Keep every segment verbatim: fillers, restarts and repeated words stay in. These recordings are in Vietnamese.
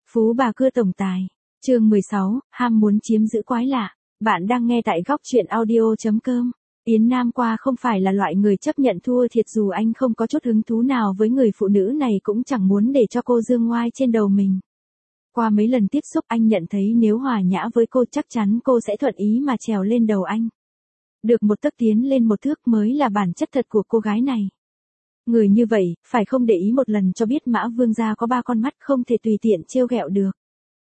Phú bà cưa tổng tài. Chương mười sáu, ham muốn chiếm giữ quái lạ. Bạn đang nghe tại góc truyện audio chấm com. Yến Nam Qua không phải là loại người chấp nhận thua thiệt, dù anh không có chút hứng thú nào với người phụ nữ này cũng chẳng muốn để cho cô dương ngoai trên đầu mình. Qua mấy lần tiếp xúc anh nhận thấy nếu hòa nhã với cô chắc chắn cô sẽ thuận ý mà trèo lên đầu anh. Được một tấc tiến lên một thước mới là bản chất thật của cô gái này. Người như vậy, phải không để ý một lần cho biết Mã Vương Gia có ba con mắt không thể tùy tiện trêu ghẹo được.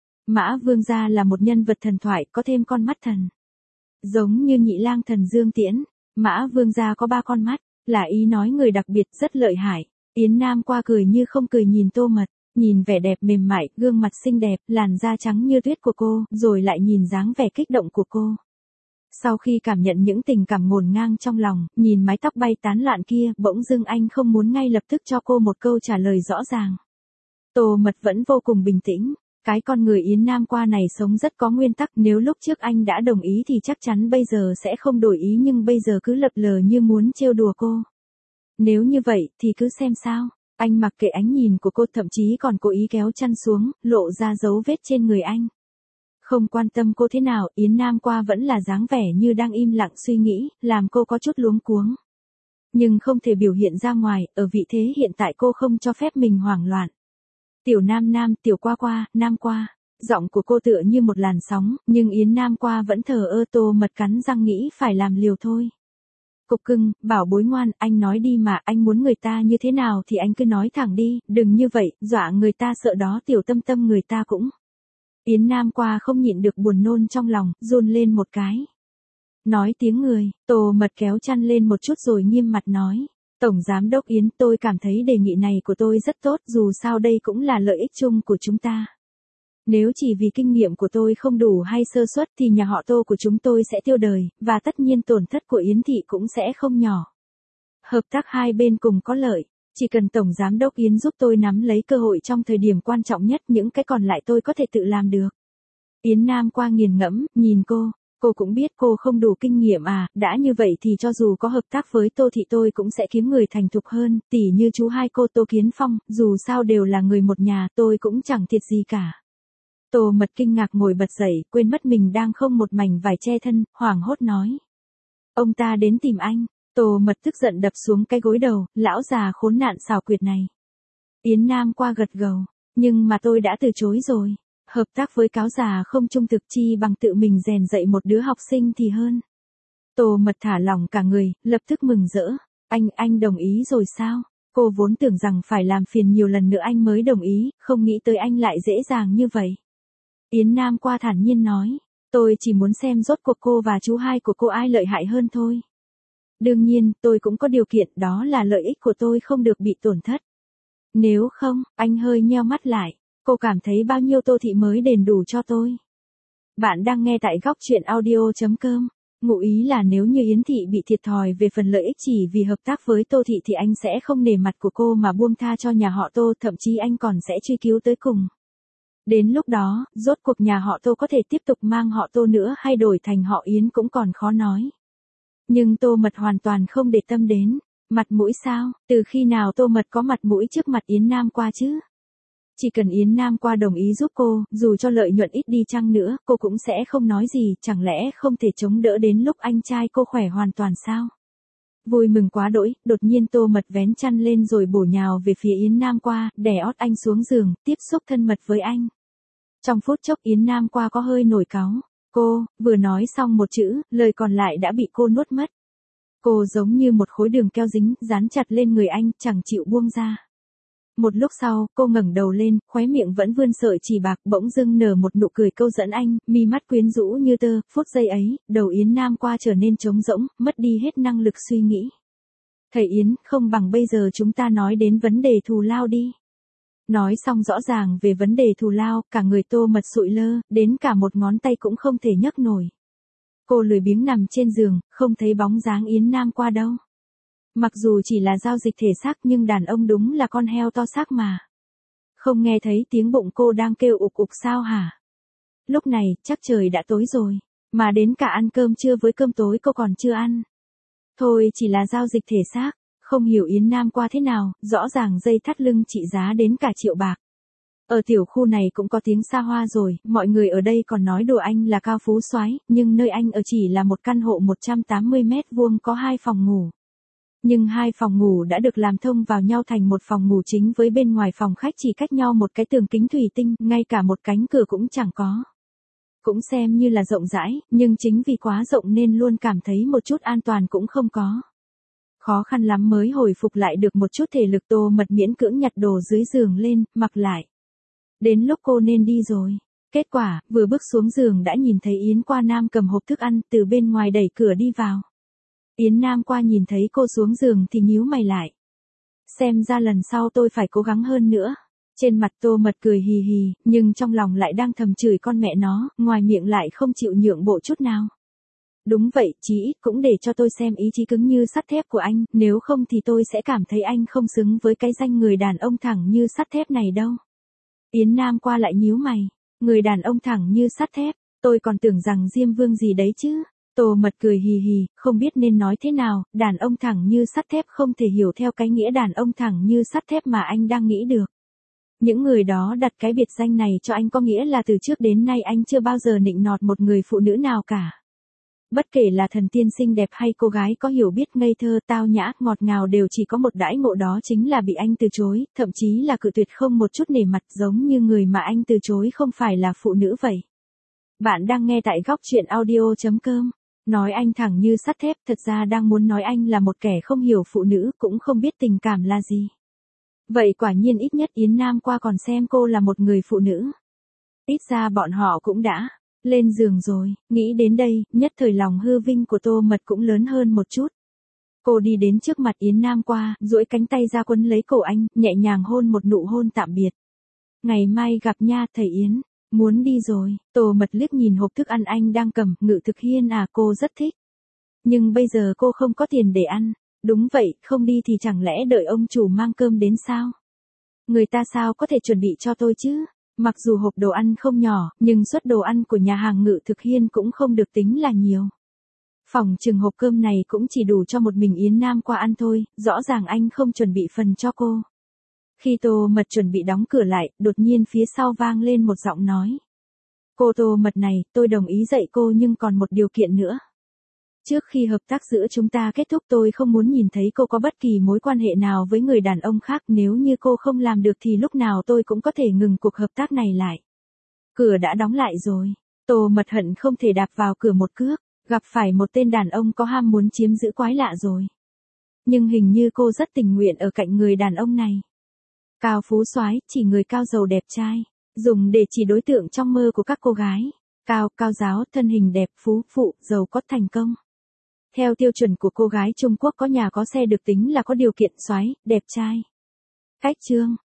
Mã Vương Gia là một nhân vật thần thoại có thêm con mắt thần. Giống như nhị lang thần Dương Tiễn, Mã Vương Gia có ba con mắt, là ý nói người đặc biệt rất lợi hại. Yến Nam Qua cười như không cười nhìn Tô Mật, nhìn vẻ đẹp mềm mại, gương mặt xinh đẹp, làn da trắng như tuyết của cô, rồi lại nhìn dáng vẻ kích động của cô. Sau khi cảm nhận những tình cảm ngổn ngang trong lòng, nhìn mái tóc bay tán loạn kia, bỗng dưng anh không muốn ngay lập tức cho cô một câu trả lời rõ ràng. Tô Mật vẫn vô cùng bình tĩnh. Cái con người Yến Nam Qua này sống rất có nguyên tắc, nếu lúc trước anh đã đồng ý thì chắc chắn bây giờ sẽ không đổi ý, nhưng bây giờ cứ lập lờ như muốn trêu đùa cô. Nếu như vậy thì cứ xem sao. Anh mặc kệ ánh nhìn của cô, thậm chí còn cố ý kéo chăn xuống, lộ ra dấu vết trên người anh. Không quan tâm cô thế nào, Yến Nam Qua vẫn là dáng vẻ như đang im lặng suy nghĩ, làm cô có chút luống cuống. Nhưng không thể biểu hiện ra ngoài, ở vị thế hiện tại cô không cho phép mình hoảng loạn. Tiểu Nam Nam, Tiểu Qua Qua, Nam Qua. Giọng của cô tựa như một làn sóng, nhưng Yến Nam Qua vẫn thờ ơ. Tô Mật cắn răng nghĩ phải làm liều thôi. Cục cưng, bảo bối ngoan, anh nói đi mà, anh muốn người ta như thế nào thì anh cứ nói thẳng đi, đừng như vậy, dọa người ta sợ đó. Tiểu Tâm Tâm người ta cũng. Yến Nam Qua không nhịn được buồn nôn trong lòng, run lên một cái. Nói tiếng người, Tô Mật kéo chăn lên một chút rồi nghiêm mặt nói. Tổng Giám đốc Yến, tôi cảm thấy đề nghị này của tôi rất tốt, dù sao đây cũng là lợi ích chung của chúng ta. Nếu chỉ vì kinh nghiệm của tôi không đủ hay sơ suất thì nhà họ Tô của chúng tôi sẽ tiêu đời, và tất nhiên tổn thất của Yến Thị cũng sẽ không nhỏ. Hợp tác hai bên cùng có lợi, chỉ cần Tổng Giám đốc Yến giúp tôi nắm lấy cơ hội trong thời điểm quan trọng nhất, những cái còn lại tôi có thể tự làm được. Yến Nam Qua nghiền ngẫm, nhìn cô. Cô cũng biết cô không đủ kinh nghiệm à, đã như vậy thì cho dù có hợp tác với Tô Thị tôi cũng sẽ kiếm người thành thục hơn, tỉ như chú hai cô Tô Kiến Phong, dù sao đều là người một nhà, tôi cũng chẳng thiệt gì cả. Tô Mật kinh ngạc ngồi bật dậy, quên mất mình đang không một mảnh vải che thân, hoảng hốt nói. Ông ta đến tìm anh. Tô Mật tức giận đập xuống cái gối đầu, lão già khốn nạn xảo quyệt này. Yến Nam Qua gật gđầu, nhưng mà tôi đã từ chối rồi. Hợp tác với cáo già không trung thực, chi bằng tự mình rèn dạy một đứa học sinh thì hơn. Tô Mật thả lỏng cả người, lập tức mừng rỡ. Anh, anh đồng ý rồi sao? Cô vốn tưởng rằng phải làm phiền nhiều lần nữa anh mới đồng ý, không nghĩ tới anh lại dễ dàng như vậy. Yến Nam Qua thản nhiên nói. Tôi chỉ muốn xem rốt cuộc cô và chú hai của cô ai lợi hại hơn thôi. Đương nhiên, tôi cũng có điều kiện, đó là lợi ích của tôi không được bị tổn thất. Nếu không, anh hơi nheo mắt lại. Cô cảm thấy bao nhiêu Tô Thị mới đền đủ cho tôi? Bạn đang nghe tại góc truyện audio chấm com. Ngụ ý là nếu như Yến Thị bị thiệt thòi về phần lợi ích chỉ vì hợp tác với Tô Thị thì anh sẽ không nể mặt của cô mà buông tha cho nhà họ Tô, thậm chí anh còn sẽ truy cứu tới cùng. Đến lúc đó, rốt cuộc nhà họ Tô có thể tiếp tục mang họ Tô nữa hay đổi thành họ Yến cũng còn khó nói. Nhưng Tô Mật hoàn toàn không để tâm đến. Mặt mũi sao? Từ khi nào Tô Mật có mặt mũi trước mặt Yến Nam Qua chứ? Chỉ cần Yến Nam Qua đồng ý giúp cô, dù cho lợi nhuận ít đi chăng nữa, cô cũng sẽ không nói gì, chẳng lẽ không thể chống đỡ đến lúc anh trai cô khỏe hoàn toàn sao? Vui mừng quá đỗi, đột nhiên Tô Mật vén chăn lên rồi bổ nhào về phía Yến Nam Qua, đè ót anh xuống giường, tiếp xúc thân mật với anh. Trong phút chốc Yến Nam Qua có hơi nổi cáu. Cô, vừa nói xong một chữ, lời còn lại đã bị cô nuốt mất. Cô giống như một khối đường keo dính, dán chặt lên người anh, chẳng chịu buông ra. Một lúc sau, cô ngẩng đầu lên, khóe miệng vẫn vươn sợi chỉ bạc, bỗng dưng nở một nụ cười câu dẫn anh, mi mắt quyến rũ như tơ. Phút giây ấy, đầu Yến Nam Qua trở nên trống rỗng, mất đi hết năng lực suy nghĩ. Thầy Yến, không bằng bây giờ chúng ta nói đến vấn đề thù lao đi. Nói xong rõ ràng về vấn đề thù lao, cả người Tô Mật sụi lơ, đến cả một ngón tay cũng không thể nhấc nổi. Cô lười biếng nằm trên giường, không thấy bóng dáng Yến Nam Qua đâu. Mặc dù chỉ là giao dịch thể xác nhưng đàn ông đúng là con heo to xác mà. Không nghe thấy tiếng bụng cô đang kêu ục ục sao hả? Lúc này, chắc trời đã tối rồi, mà đến cả ăn cơm trưa với cơm tối cô còn chưa ăn. Thôi chỉ là giao dịch thể xác, không hiểu Yến Nam Qua thế nào, rõ ràng dây thắt lưng trị giá đến cả triệu bạc. Ở tiểu khu này cũng có tiếng xa hoa rồi, mọi người ở đây còn nói đùa anh là cao phú soái, nhưng nơi anh ở chỉ là một căn hộ một trăm tám mươi mét vuông có hai phòng ngủ. Nhưng hai phòng ngủ đã được làm thông vào nhau thành một phòng ngủ chính với bên ngoài phòng khách chỉ cách nhau một cái tường kính thủy tinh, ngay cả một cánh cửa cũng chẳng có. Cũng xem như là rộng rãi, nhưng chính vì quá rộng nên luôn cảm thấy một chút an toàn cũng không có. Khó khăn lắm mới hồi phục lại được một chút thể lực, Tô Mật miễn cưỡng nhặt đồ dưới giường lên, mặc lại. Đến lúc cô nên đi rồi. Kết quả, vừa bước xuống giường đã nhìn thấy Yến Qua Nam cầm hộp thức ăn từ bên ngoài đẩy cửa đi vào. Yến Nam Qua nhìn thấy cô xuống giường thì nhíu mày lại. Xem ra lần sau tôi phải cố gắng hơn nữa. Trên mặt Tô Mật cười hì hì, nhưng trong lòng lại đang thầm chửi con mẹ nó, ngoài miệng lại không chịu nhượng bộ chút nào. Đúng vậy, chí ít cũng để cho tôi xem ý chí cứng như sắt thép của anh, nếu không thì tôi sẽ cảm thấy anh không xứng với cái danh người đàn ông thẳng như sắt thép này đâu. Yến Nam Qua lại nhíu mày, người đàn ông thẳng như sắt thép, tôi còn tưởng rằng Diêm Vương gì đấy chứ. Tô Mật cười hì hì, không biết nên nói thế nào, đàn ông thẳng như sắt thép không thể hiểu theo cái nghĩa đàn ông thẳng như sắt thép mà anh đang nghĩ được. Những người đó đặt cái biệt danh này cho anh có nghĩa là từ trước đến nay anh chưa bao giờ nịnh nọt một người phụ nữ nào cả. Bất kể là thần tiên xinh đẹp hay cô gái có hiểu biết ngây thơ tao nhã ngọt ngào đều chỉ có một đãi ngộ, đó chính là bị anh từ chối, thậm chí là cự tuyệt không một chút nể mặt, giống như người mà anh từ chối không phải là phụ nữ vậy. Bạn đang nghe tại góc truyện audio chấm com. Nói anh thẳng như sắt thép thật ra đang muốn nói anh là một kẻ không hiểu phụ nữ, cũng không biết tình cảm là gì. Vậy quả nhiên ít nhất Yến Nam Qua còn xem cô là một người phụ nữ. Ít ra bọn họ cũng đã lên giường rồi. Nghĩ đến đây, nhất thời lòng hư vinh của Tô Mật cũng lớn hơn một chút. Cô đi đến trước mặt Yến Nam Qua, duỗi cánh tay ra quấn lấy cổ anh, nhẹ nhàng hôn một nụ hôn tạm biệt. Ngày mai gặp nha thầy Yến. Muốn đi rồi. Tô Mật liếc nhìn hộp thức ăn anh đang cầm, Ngự Thực Hiên à, cô rất thích. Nhưng bây giờ cô không có tiền để ăn. Đúng vậy, không đi thì chẳng lẽ đợi ông chủ mang cơm đến sao? Người ta sao có thể chuẩn bị cho tôi chứ? Mặc dù hộp đồ ăn không nhỏ, nhưng suất đồ ăn của nhà hàng Ngự Thực Hiên cũng không được tính là nhiều. Phòng chừng hộp cơm này cũng chỉ đủ cho một mình Yến Nam Qua ăn thôi, rõ ràng anh không chuẩn bị phần cho cô. Khi Tô Mật chuẩn bị đóng cửa lại, đột nhiên phía sau vang lên một giọng nói. Cô Tô Mật này, tôi đồng ý dạy cô nhưng còn một điều kiện nữa. Trước khi hợp tác giữa chúng ta kết thúc tôi không muốn nhìn thấy cô có bất kỳ mối quan hệ nào với người đàn ông khác, nếu như cô không làm được thì lúc nào tôi cũng có thể ngừng cuộc hợp tác này lại. Cửa đã đóng lại rồi, Tô Mật hận không thể đạp vào cửa một cước, gặp phải một tên đàn ông có ham muốn chiếm giữ quái lạ rồi. Nhưng hình như cô rất tình nguyện ở cạnh người đàn ông này. Cao phú soái, chỉ người cao giàu đẹp trai, dùng để chỉ đối tượng trong mơ của các cô gái. Cao, cao giáo, thân hình đẹp, phú, phụ, giàu có, thành công. Theo tiêu chuẩn của cô gái Trung Quốc có nhà có xe được tính là có điều kiện, soái, đẹp trai. Cách chương